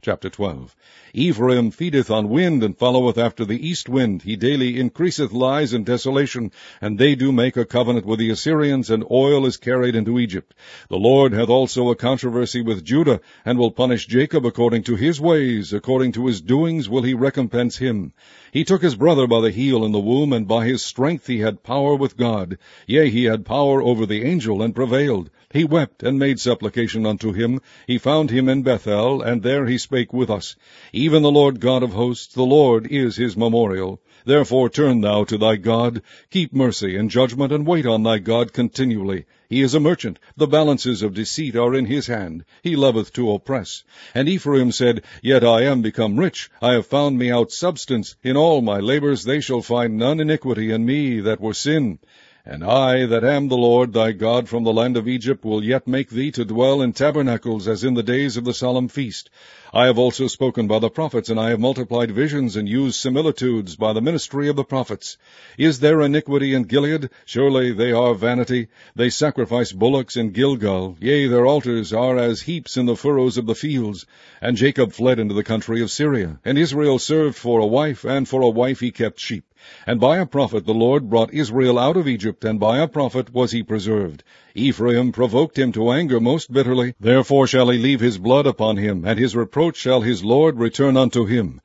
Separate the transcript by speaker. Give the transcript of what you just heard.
Speaker 1: Chapter 12. Ephraim feedeth on wind, and followeth after the east wind. He daily increaseth lies and desolation, and they do make a covenant with the Assyrians, and oil is carried into Egypt. The Lord hath also a controversy with Judah, and will punish Jacob according to his ways, according to his doings will he recompense him. He took his brother by the heel in the womb, and by his strength he had power with God. Yea, he had power over the angel, and prevailed. He wept, and made supplication unto him. He found him in Bethel, and there he spake with us. Even the Lord God of hosts, the Lord is his memorial. Therefore turn thou to thy God, keep mercy and judgment, and wait on thy God continually. He is a merchant, the balances of deceit are in his hand. He loveth to oppress. And Ephraim said, Yet I am become rich, I have found me out substance. In all my labors they shall find none iniquity in me that were sin. And I, that am the Lord thy God from the land of Egypt, will yet make thee to dwell in tabernacles, as in the days of the solemn feast. I have also spoken by the prophets, and I have multiplied visions, and used similitudes by the ministry of the prophets. Is there iniquity in Gilead? Surely they are vanity. They sacrifice bullocks in Gilgal. Yea, their altars are as heaps in the furrows of the fields. And Jacob fled into the country of Syria. And Israel served for a wife, and for a wife he kept sheep. And by a prophet the Lord brought Israel out of Egypt, and by a prophet was he preserved. Ephraim provoked him to anger most bitterly. Therefore shall he leave his blood upon him, and his reproach shall his Lord return unto him.